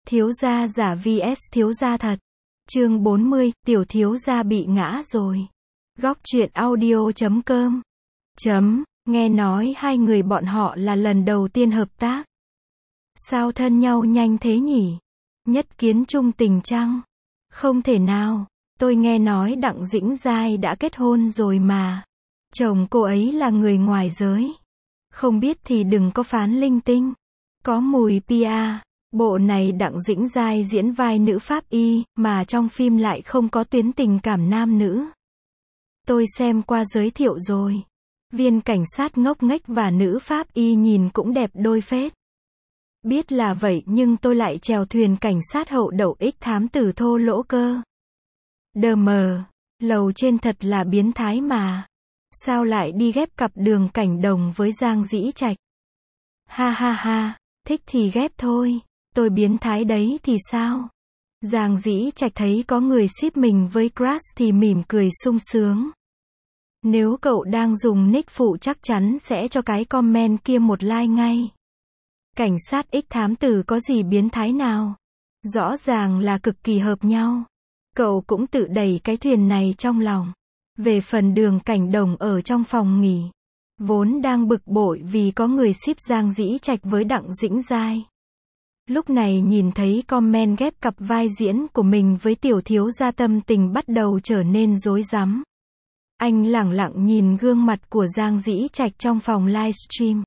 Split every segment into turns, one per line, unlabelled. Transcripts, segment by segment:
Thiếu gia giả vs thiếu gia thật. Chương 40, tiểu thiếu gia bị ngã rồi. Góc truyện audio.com. Nghe nói hai người bọn họ là lần đầu tiên hợp tác. Sao thân nhau nhanh thế nhỉ? Nhất kiến chung tình chăng? Không thể nào, tôi nghe nói Đặng Dĩnh Giai đã kết hôn rồi mà. Chồng cô ấy là người ngoài giới. Không biết thì đừng có phán linh tinh. Có mùi PR. Bộ này Đặng Dĩnh Giai diễn vai nữ pháp y, mà trong phim lại không có tuyến tình cảm nam nữ. Tôi xem qua giới thiệu rồi. Viên cảnh sát ngốc nghếch và nữ pháp y nhìn cũng đẹp đôi phết. Biết là vậy nhưng tôi lại chèo thuyền cảnh sát hậu đậu ích thám tử thô lỗ cơ. Đờ mờ, lầu trên thật là biến thái mà. Sao lại đi ghép cặp Đường Cảnh Đồng với Giang Dĩ Trạch? Ha ha ha, thích thì ghép thôi. Tôi biến thái đấy thì sao? Giang Dĩ Trạch thấy có người ship mình với Crush thì mỉm cười sung sướng. Nếu cậu đang dùng nick phụ chắc chắn sẽ cho cái comment kia một like ngay. Cảnh sát ích thám tử có gì biến thái nào? Rõ ràng là cực kỳ hợp nhau. Cậu cũng tự đẩy cái thuyền này trong lòng. Về phần Đường Cảnh Đồng ở trong phòng nghỉ, vốn đang bực bội vì có người ship Giang Dĩ Trạch với Đặng Dĩnh Giai. Lúc này nhìn thấy comment ghép cặp vai diễn của mình với tiểu thiếu gia, tâm tình bắt đầu trở nên rối rắm. Anh lẳng lặng nhìn gương mặt của Giang Dĩ Trạch trong phòng livestream.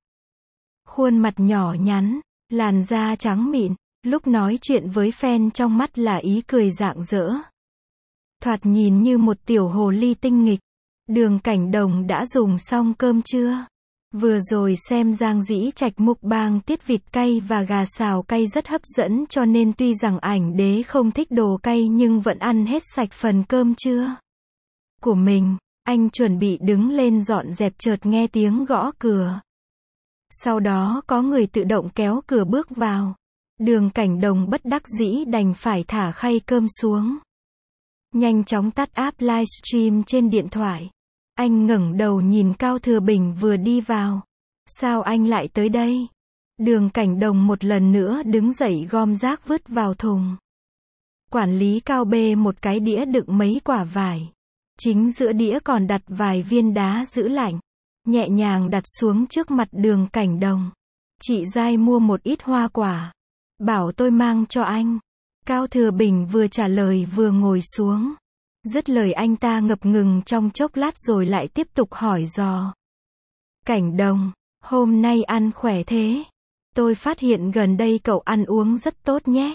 Khuôn mặt nhỏ nhắn, làn da trắng mịn, lúc nói chuyện với fan trong mắt là ý cười rạng rỡ. Thoạt nhìn như một tiểu hồ ly tinh nghịch. Đường Cảnh Đồng đã dùng xong cơm chưa? Vừa rồi xem Giang Dĩ Trạch mukbang tiết vịt cay và gà xào cay rất hấp dẫn, cho nên tuy rằng ảnh đế không thích đồ cay nhưng vẫn ăn hết sạch phần cơm trưa của mình. Anh chuẩn bị đứng lên dọn dẹp chợt nghe tiếng gõ cửa. Sau đó có người tự động kéo cửa bước vào. Đường Cảnh Đồng bất đắc dĩ đành phải thả khay cơm xuống. Nhanh chóng tắt app livestream trên điện thoại. Anh ngẩng đầu nhìn Cao Thừa Bình vừa đi vào. Sao anh lại tới đây? Đường Cảnh Đồng một lần nữa đứng dậy gom rác vứt vào thùng. Quản lý Cao bê một cái đĩa đựng mấy quả vải. Chính giữa đĩa còn đặt vài viên đá giữ lạnh. Nhẹ nhàng đặt xuống trước mặt Đường Cảnh Đồng. Chị Giai mua một ít hoa quả. Bảo tôi mang cho anh. Cao Thừa Bình vừa trả lời vừa ngồi xuống. Dứt lời anh ta ngập ngừng trong chốc lát rồi lại tiếp tục hỏi dò. Cảnh Đồng, hôm nay ăn khỏe thế? Tôi phát hiện gần đây cậu ăn uống rất tốt nhé.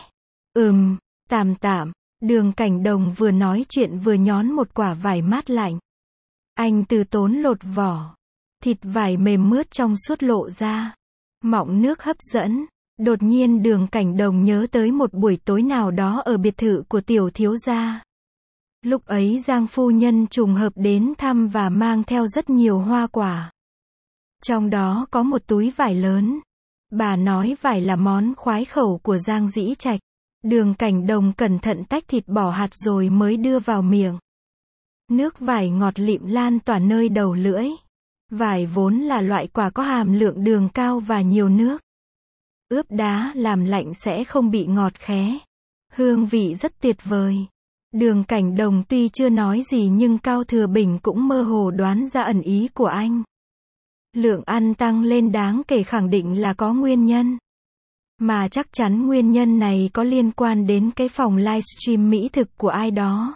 Tạm tạm. Đường Cảnh Đồng vừa nói chuyện vừa nhón một quả vải mát lạnh. Anh từ tốn lột vỏ. Thịt vải mềm mướt trong suốt lộ ra. Mọng nước hấp dẫn. Đột nhiên Đường Cảnh Đồng nhớ tới một buổi tối nào đó ở biệt thự của tiểu thiếu gia. Lúc ấy Giang phu nhân trùng hợp đến thăm và mang theo rất nhiều hoa quả. Trong đó có một túi vải lớn. Bà nói vải là món khoái khẩu của Giang Dĩ Trạch. Đường Cảnh Đồng cẩn thận tách thịt bỏ hạt rồi mới đưa vào miệng. Nước vải ngọt lịm lan tỏa nơi đầu lưỡi. Vải vốn là loại quả có hàm lượng đường cao và nhiều nước. Ướp đá làm lạnh sẽ không bị ngọt khé. Hương vị rất tuyệt vời. Đường Cảnh Đồng tuy chưa nói gì nhưng Cao Thừa Bình cũng mơ hồ đoán ra ẩn ý của anh. Lượng ăn tăng lên đáng kể khẳng định là có nguyên nhân. Mà chắc chắn nguyên nhân này có liên quan đến cái phòng livestream mỹ thực của ai đó.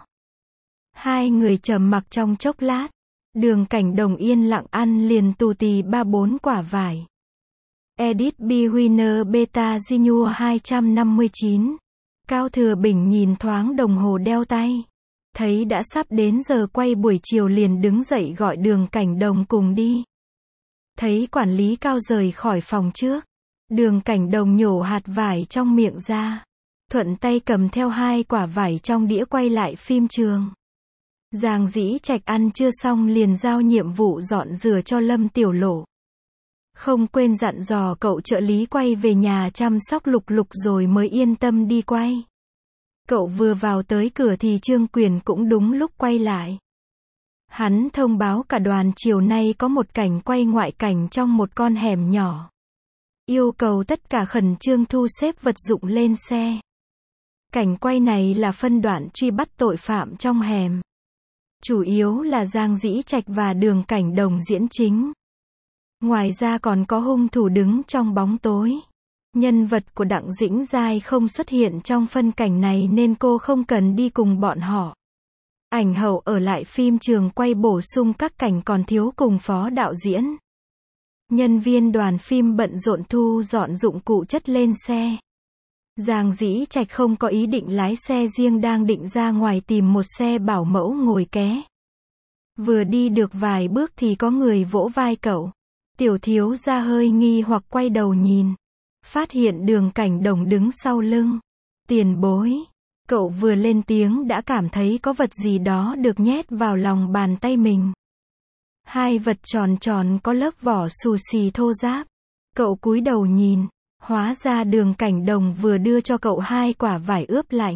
Hai người trầm mặc trong chốc lát. Đường Cảnh Đồng yên lặng ăn liền tù tì 3-4 quả vải. Edit B Winner Beta Ginua 259. Cao Thừa Bình nhìn thoáng đồng hồ đeo tay. Thấy đã sắp đến giờ quay buổi chiều liền đứng dậy gọi Đường Cảnh Đồng cùng đi. Thấy quản lý Cao rời khỏi phòng trước. Đường Cảnh Đồng nhổ hạt vải trong miệng ra. Thuận tay cầm theo 2 quả vải trong đĩa quay lại phim trường. Giang Dĩ Trạch ăn chưa xong liền giao nhiệm vụ dọn rửa cho Lâm Tiểu Lộ. Không quên dặn dò cậu trợ lý quay về nhà chăm sóc Lục Lục rồi mới yên tâm đi quay. Cậu vừa vào tới cửa thì Trương Quyền cũng đúng lúc quay lại. Hắn thông báo cả đoàn chiều nay có một cảnh quay ngoại cảnh trong một con hẻm nhỏ. Yêu cầu tất cả khẩn trương thu xếp vật dụng lên xe. Cảnh quay này là phân đoạn truy bắt tội phạm trong hẻm. Chủ yếu là Giang Dĩ Trạch và Đường Cảnh Đồng diễn chính. Ngoài ra còn có hung thủ đứng trong bóng tối. Nhân vật của Đặng Dĩnh Giai không xuất hiện trong phân cảnh này nên cô không cần đi cùng bọn họ. Ảnh hậu ở lại phim trường quay bổ sung các cảnh còn thiếu cùng phó đạo diễn. Nhân viên đoàn phim bận rộn thu dọn dụng cụ chất lên xe. Giang Dĩ Trạch không có ý định lái xe riêng, đang định ra ngoài tìm một xe bảo mẫu ngồi ké. Vừa đi được vài bước thì có người vỗ vai cậu. Tiểu thiếu gia hơi nghi hoặc quay đầu nhìn. Phát hiện Đường Cảnh Đồng đứng sau lưng. Tiền bối. Cậu vừa lên tiếng đã cảm thấy có vật gì đó được nhét vào lòng bàn tay mình. Hai vật tròn tròn có lớp vỏ xù xì thô ráp. Cậu cúi đầu nhìn. Hóa ra Đường Cảnh Đồng vừa đưa cho cậu 2 quả vải ướp lạnh.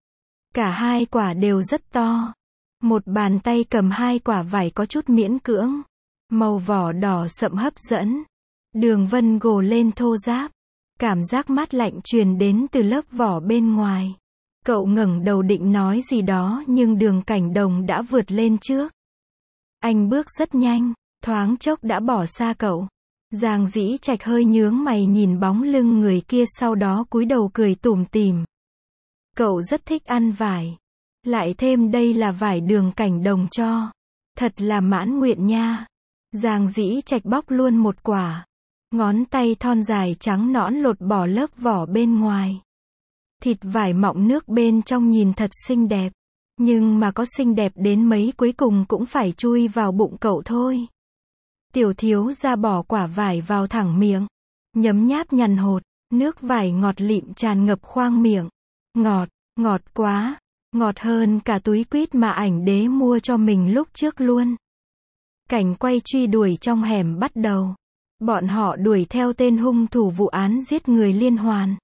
Cả 2 quả đều rất to. Một bàn tay cầm 2 quả vải có chút miễn cưỡng. Màu vỏ đỏ sậm hấp dẫn. Đường vân gồ lên thô ráp. Cảm giác mát lạnh truyền đến từ lớp vỏ bên ngoài. Cậu ngẩng đầu định nói gì đó nhưng Đường Cảnh Đồng đã vượt lên trước. Anh bước rất nhanh, thoáng chốc đã bỏ xa cậu. Giang Dĩ Trạch hơi nhướng mày nhìn bóng lưng người kia, sau đó cúi đầu cười tủm tỉm. Cậu rất thích ăn vải. Lại thêm đây là vải Đường Cảnh Đồng cho. Thật là mãn nguyện nha. Giang Dĩ Trạch bóc luôn một quả. Ngón tay thon dài trắng nõn lột bỏ lớp vỏ bên ngoài. Thịt vải mọng nước bên trong nhìn thật xinh đẹp. Nhưng mà có xinh đẹp đến mấy cuối cùng cũng phải chui vào bụng cậu thôi. Tiểu thiếu gia bỏ quả vải vào thẳng miệng. Nhấm nháp nhằn hột. Nước vải ngọt lịm tràn ngập khoang miệng. Ngọt, ngọt quá. Ngọt hơn cả túi quýt mà ảnh đế mua cho mình lúc trước luôn. Cảnh quay truy đuổi trong hẻm bắt đầu. Bọn họ đuổi theo tên hung thủ vụ án giết người liên hoàn.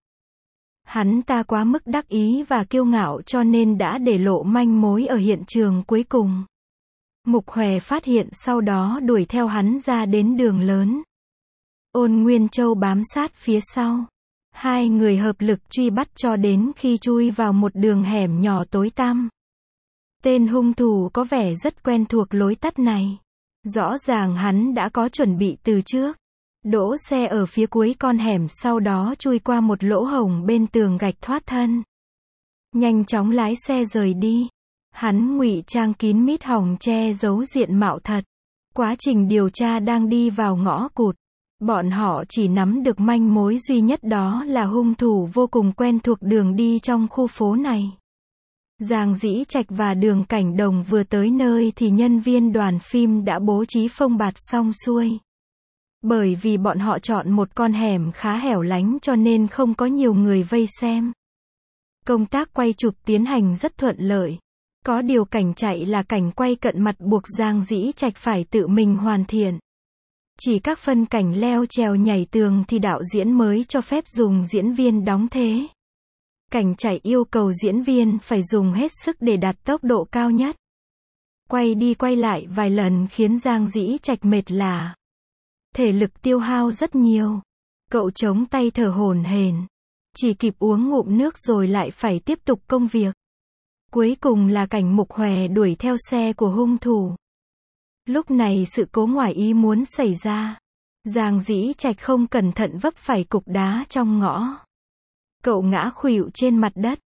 Hắn ta quá mức đắc ý và kiêu ngạo cho nên đã để lộ manh mối ở hiện trường cuối cùng. Mục Hòe phát hiện sau đó đuổi theo hắn ra đến đường lớn. Ôn Nguyên Châu bám sát phía sau. Hai người hợp lực truy bắt cho đến khi chui vào một đường hẻm nhỏ tối tăm. Tên hung thủ có vẻ rất quen thuộc lối tắt này. Rõ ràng hắn đã có chuẩn bị từ trước. Đỗ xe ở phía cuối con hẻm, sau đó chui qua một lỗ hổng bên tường gạch thoát thân. Nhanh chóng lái xe rời đi. Hắn ngụy trang kín mít hòng che giấu diện mạo thật. Quá trình điều tra đang đi vào ngõ cụt. Bọn họ chỉ nắm được manh mối duy nhất, đó là hung thủ vô cùng quen thuộc đường đi trong khu phố này. Giang Dĩ Trạch và Đường Cảnh Đồng vừa tới nơi thì nhân viên đoàn phim đã bố trí phông bạt xong xuôi. Bởi vì bọn họ chọn một con hẻm khá hẻo lánh cho nên không có nhiều người vây xem. Công tác quay chụp tiến hành rất thuận lợi. Có điều cảnh chạy là cảnh quay cận mặt buộc Giang Dĩ Trạch phải tự mình hoàn thiện. Chỉ các phân cảnh leo trèo nhảy tường thì đạo diễn mới cho phép dùng diễn viên đóng thế. Cảnh chạy yêu cầu diễn viên phải dùng hết sức để đạt tốc độ cao nhất. Quay đi quay lại vài lần khiến Giang Dĩ Trạch mệt lả. Thể lực tiêu hao rất nhiều. Cậu chống tay thở hổn hển. Chỉ kịp uống ngụm nước rồi lại phải tiếp tục công việc. Cuối cùng là cảnh Mục Hòe đuổi theo xe của hung thủ. Lúc này sự cố ngoài ý muốn xảy ra. Giang Dĩ Trạch không cẩn thận vấp phải cục đá trong ngõ. Cậu ngã khuỵu trên mặt đất.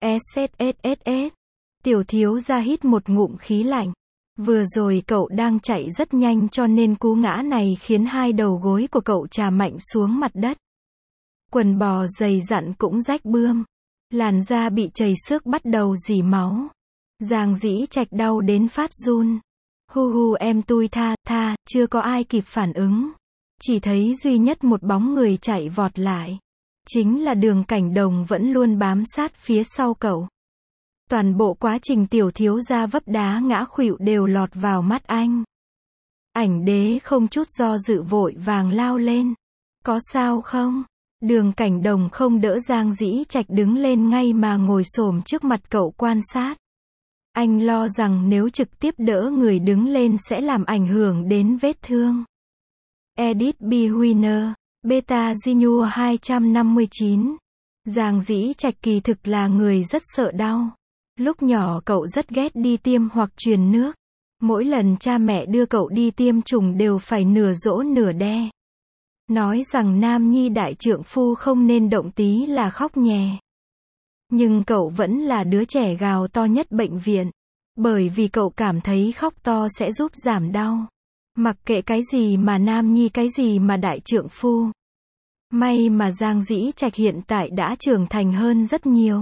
SSSS. Tiểu thiếu gia hít một ngụm khí lạnh. Vừa rồi cậu đang chạy rất nhanh cho nên cú ngã này khiến hai đầu gối của cậu chà mạnh xuống mặt đất. Quần bò dày dặn cũng rách bươm. Làn da bị chảy xước bắt đầu rỉ máu. Giang Dĩ Trạch đau đến phát run. Hu hu em tui tha, chưa có ai kịp phản ứng. Chỉ thấy duy nhất một bóng người chạy vọt lại. Chính là Đường Cảnh Đồng vẫn luôn bám sát phía sau cậu. Toàn bộ quá trình tiểu thiếu gia vấp đá ngã khuỵu đều lọt vào mắt anh. Ảnh đế không chút do dự vội vàng lao lên. Có sao không? Đường Cảnh Đồng không đỡ Giang Dĩ Trạch đứng lên ngay mà ngồi xổm trước mặt cậu quan sát. Anh lo rằng nếu trực tiếp đỡ người đứng lên sẽ làm ảnh hưởng đến vết thương. Edit B. Winner, Beta Genu 259 Giang Dĩ Trạch kỳ thực là người rất sợ đau. Lúc nhỏ cậu rất ghét đi tiêm hoặc truyền nước. Mỗi lần cha mẹ đưa cậu đi tiêm chủng đều phải nửa dỗ nửa đe. Nói rằng nam nhi đại trượng phu không nên động tí là khóc nhè. Nhưng cậu vẫn là đứa trẻ gào to nhất bệnh viện. Bởi vì cậu cảm thấy khóc to sẽ giúp giảm đau. Mặc kệ cái gì mà nam nhi cái gì mà đại trượng phu. May mà Giang Dĩ Trạch hiện tại đã trưởng thành hơn rất nhiều.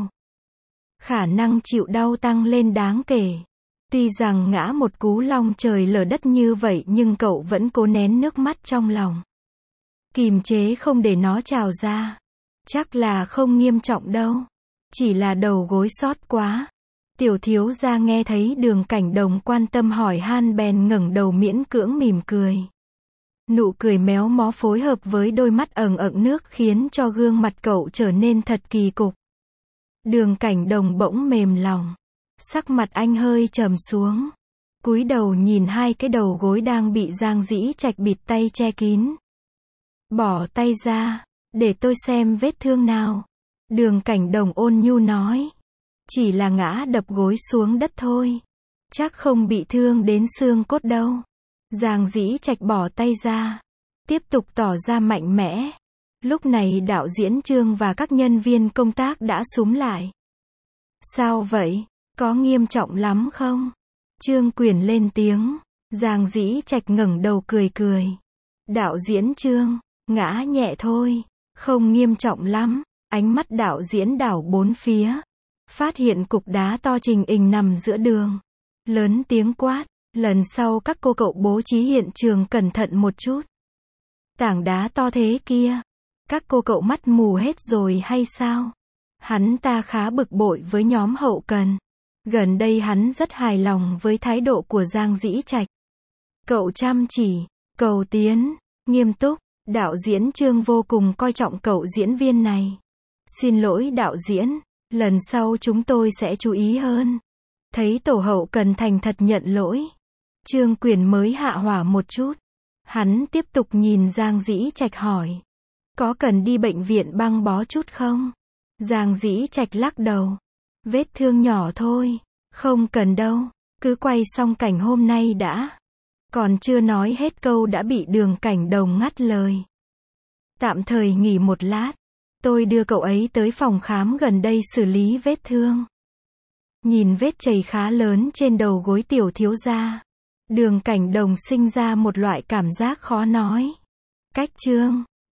Khả năng chịu đau tăng lên đáng kể. Tuy rằng ngã một cú long trời lở đất như vậy nhưng cậu vẫn cố nén nước mắt trong lòng. Kìm chế không để nó trào ra. Chắc là không nghiêm trọng đâu. Chỉ là đầu gối xót quá. Tiểu thiếu gia nghe thấy Đường Cảnh Đồng quan tâm hỏi han bèn ngẩng đầu miễn cưỡng mỉm cười. Nụ cười méo mó phối hợp với đôi mắt ẩn ẩn nước khiến cho gương mặt cậu trở nên thật kỳ cục. Đường Cảnh Đồng bỗng mềm lòng. Sắc mặt anh hơi trầm xuống. Cúi đầu nhìn hai cái đầu gối đang bị Giang Dĩ Trạch bịt tay che kín. Bỏ tay ra, để tôi xem vết thương nào. Đường Cảnh Đồng ôn nhu nói. Chỉ là ngã đập gối xuống đất thôi. Chắc không bị thương đến xương cốt đâu. Giang Dĩ Trạch bỏ tay ra. Tiếp tục tỏ ra mạnh mẽ. Lúc này đạo diễn Trương và các nhân viên công tác đã xúm lại. Sao vậy? Có nghiêm trọng lắm không? Trương Quyền lên tiếng. Giang Dĩ Trạch ngẩng đầu cười cười. Đạo diễn Trương, ngã nhẹ thôi. Không nghiêm trọng lắm. Ánh mắt đạo diễn đảo bốn phía. Phát hiện cục đá to trình hình nằm giữa đường. Lớn tiếng quát. Lần sau các cô cậu bố trí hiện trường cẩn thận một chút. Tảng đá to thế kia. Các cô cậu mắt mù hết rồi hay sao? Hắn ta khá bực bội với nhóm hậu cần. Gần đây hắn rất hài lòng với thái độ của Giang Dĩ Trạch. Cậu chăm chỉ, cầu tiến, nghiêm túc. Đạo diễn Trương vô cùng coi trọng cậu diễn viên này. Xin lỗi đạo diễn, lần sau chúng tôi sẽ chú ý hơn. Thấy tổ hậu cần thành thật nhận lỗi. Trương Quyền mới hạ hỏa một chút. Hắn tiếp tục nhìn Giang Dĩ Trạch hỏi. Có cần đi bệnh viện băng bó chút không? Giang Dĩ Trạch lắc đầu. Vết thương nhỏ thôi. Không cần đâu. Cứ quay xong cảnh hôm nay đã. Còn chưa nói hết câu đã bị Đường Cảnh Đồng ngắt lời. Tạm thời nghỉ một lát. Tôi đưa cậu ấy tới phòng khám gần đây xử lý vết thương. Nhìn vết chảy khá lớn trên đầu gối tiểu thiếu gia. Đường Cảnh Đồng sinh ra một loại cảm giác khó nói. Cách Trương